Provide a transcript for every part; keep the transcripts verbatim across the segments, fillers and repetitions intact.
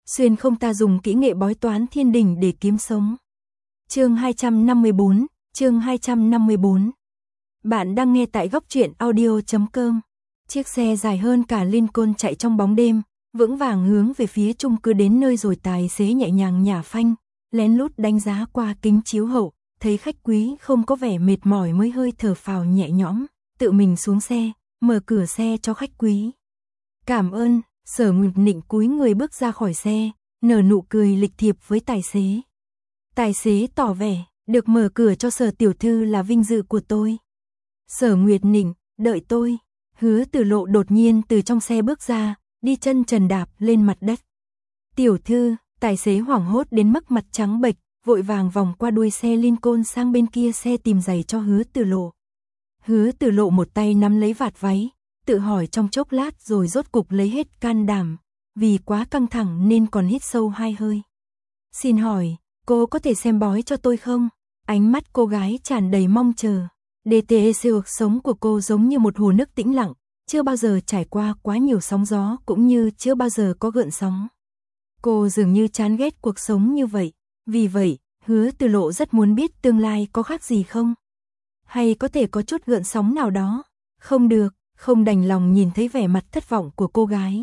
xuyên không ta dùng kỹ nghệ bói toán thiên đình để kiếm sống. Chương hai trăm năm mươi bốn, chương hai trăm năm mươi bốn. Bạn đang nghe tại góc truyện audio chấm com. Chiếc xe dài hơn cả Lincoln chạy trong bóng đêm, vững vàng hướng về phía chung cư đến nơi rồi tài xế nhẹ nhàng nhả phanh, lén lút đánh giá qua kính chiếu hậu, thấy khách quý không có vẻ mệt mỏi mới hơi thở phào nhẹ nhõm, tự mình xuống xe, mở cửa xe cho khách quý. Cảm ơn, Sở Nguyệt Nịnh cúi người bước ra khỏi xe, nở nụ cười lịch thiệp với tài xế. Tài xế tỏ vẻ, được mở cửa cho Sở tiểu thư là vinh dự của tôi. Sở Nguyệt Nịnh, đợi tôi. Hứa Tử Lộ đột nhiên từ trong xe bước ra, đi chân trần đạp lên mặt đất. Tiểu thư, tài xế hoảng hốt đến mức mặt trắng bệch, vội vàng vòng qua đuôi xe Lincoln sang bên kia xe tìm giày cho Hứa Tử Lộ. Hứa Tử Lộ một tay nắm lấy vạt váy, tự hỏi trong chốc lát rồi rốt cục lấy hết can đảm, vì quá căng thẳng nên còn hít sâu hai hơi. Xin hỏi, cô có thể xem bói cho tôi không? Ánh mắt cô gái tràn đầy mong chờ. đê tê e xê cuộc sống của cô giống như một hồ nước tĩnh lặng, chưa bao giờ trải qua quá nhiều sóng gió cũng như chưa bao giờ có gợn sóng. Cô dường như chán ghét cuộc sống như vậy, vì vậy, Hứa Tử Lộ rất muốn biết tương lai có khác gì không? Hay có thể có chút gợn sóng nào đó? Không được, không đành lòng nhìn thấy vẻ mặt thất vọng của cô gái.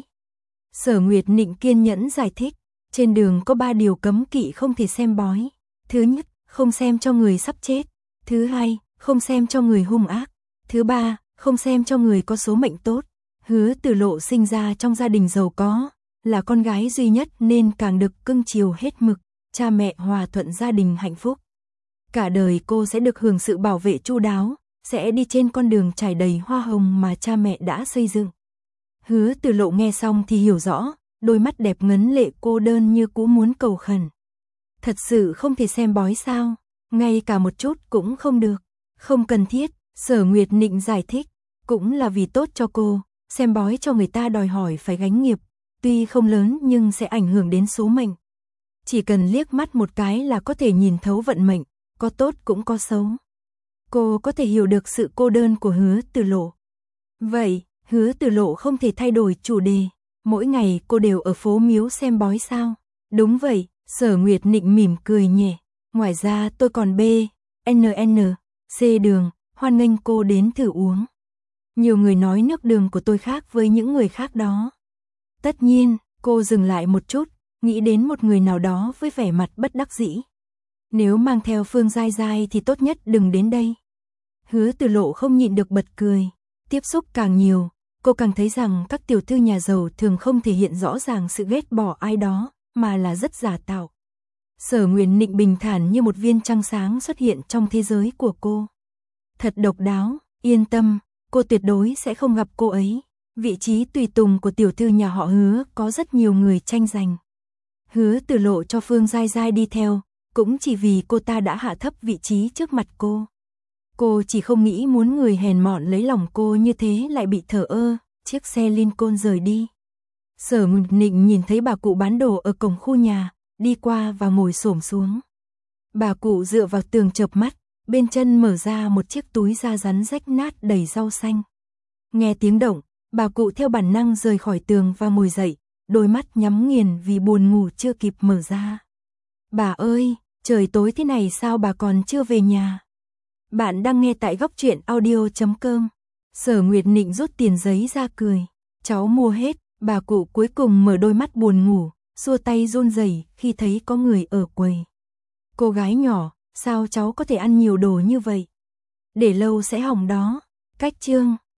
Sở Nguyệt Nịnh kiên nhẫn giải thích, trên đường có ba điều cấm kỵ không thể xem bói. Thứ nhất, không xem cho người sắp chết. Thứ hai, không xem cho người hung ác. Thứ ba, không xem cho người có số mệnh tốt. Hứa Tử Lộ sinh ra trong gia đình giàu có, là con gái duy nhất nên càng được cưng chiều hết mực, cha mẹ hòa thuận gia đình hạnh phúc. Cả đời cô sẽ được hưởng sự bảo vệ chu đáo, sẽ đi trên con đường trải đầy hoa hồng mà cha mẹ đã xây dựng. Hứa Tử Lộ nghe xong thì hiểu rõ, đôi mắt đẹp ngấn lệ cô đơn như cũ muốn cầu khẩn. Thật sự không thể xem bói sao? Ngay cả một chút cũng không được. Không cần thiết, Sở Nguyệt Nịnh giải thích, cũng là vì tốt cho cô, xem bói cho người ta đòi hỏi phải gánh nghiệp, tuy không lớn nhưng sẽ ảnh hưởng đến số mệnh. Chỉ cần liếc mắt một cái là có thể nhìn thấu vận mệnh, có tốt cũng có xấu. Cô có thể hiểu được sự cô đơn của Hứa Tử Lộ. Vậy, Hứa Tử Lộ không thể thay đổi chủ đề, mỗi ngày cô đều ở phố miếu xem bói sao? Đúng vậy, Sở Nguyệt Nịnh mỉm cười nhẹ, ngoài ra tôi còn B, N N, C đường, hoan nghênh cô đến thử uống. Nhiều người nói nước đường của tôi khác với những người khác đó. Tất nhiên, cô dừng lại một chút, nghĩ đến một người nào đó với vẻ mặt bất đắc dĩ. Nếu mang theo Phương Giai Giai thì tốt nhất đừng đến đây. Hứa Tử Lộ không nhịn được bật cười. Tiếp xúc càng nhiều, cô càng thấy rằng các tiểu thư nhà giàu thường không thể hiện rõ ràng sự ghét bỏ ai đó, mà là rất giả tạo. Sở Nguyệt Nịnh bình thản như một viên trăng sáng xuất hiện trong thế giới của cô. Thật độc đáo, yên tâm, cô tuyệt đối sẽ không gặp cô ấy. Vị trí tùy tùng của tiểu thư nhà họ Hứa có rất nhiều người tranh giành. Hứa Tử Lộ cho Phương Giai Giai đi theo, cũng chỉ vì cô ta đã hạ thấp vị trí trước mặt cô. Cô chỉ không nghĩ muốn người hèn mọn lấy lòng cô như thế lại bị thờ ơ, chiếc xe Lincoln rời đi. Sở Nguyệt Nịnh nhìn thấy bà cụ bán đồ ở cổng khu nhà, đi qua và ngồi xổm xuống. Bà cụ dựa vào tường chợp mắt, bên chân mở ra một chiếc túi da rắn rách nát đầy rau xanh. Nghe tiếng động, bà cụ theo bản năng rời khỏi tường và ngồi dậy, đôi mắt nhắm nghiền vì buồn ngủ chưa kịp mở ra. Bà ơi, trời tối thế này sao bà còn chưa về nhà? Bạn đang nghe tại góc truyện audio chấm com. Sở Nguyệt Nịnh rút tiền giấy ra cười. Cháu mua hết, bà cụ cuối cùng mở đôi mắt buồn ngủ, xua tay run rẩy khi thấy có người ở quầy. Cô gái nhỏ, sao cháu có thể ăn nhiều đồ như vậy? Để lâu sẽ hỏng đó. Cách chương